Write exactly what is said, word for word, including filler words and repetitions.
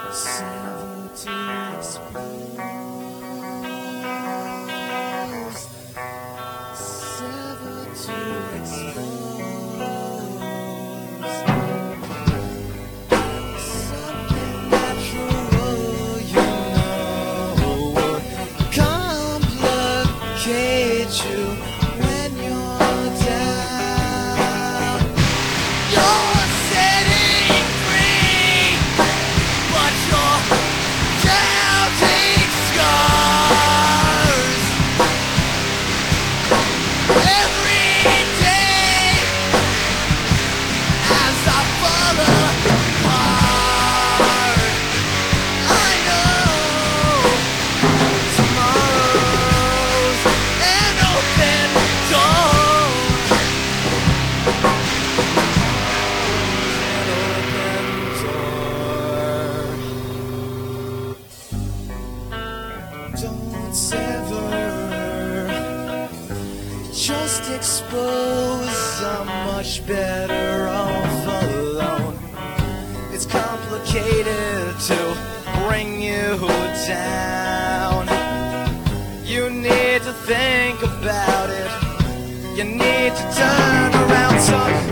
Sever to expose. Sever to expose. Something natural, you know, would complicate you when you're down. You're setting free, but you're counting scars. Every day as I fall apart, I know tomorrow's an open door. Don't sever, just expose. I'm much better off alone. It's complicated to bring you down. You need to think about it. You need to turn around, talk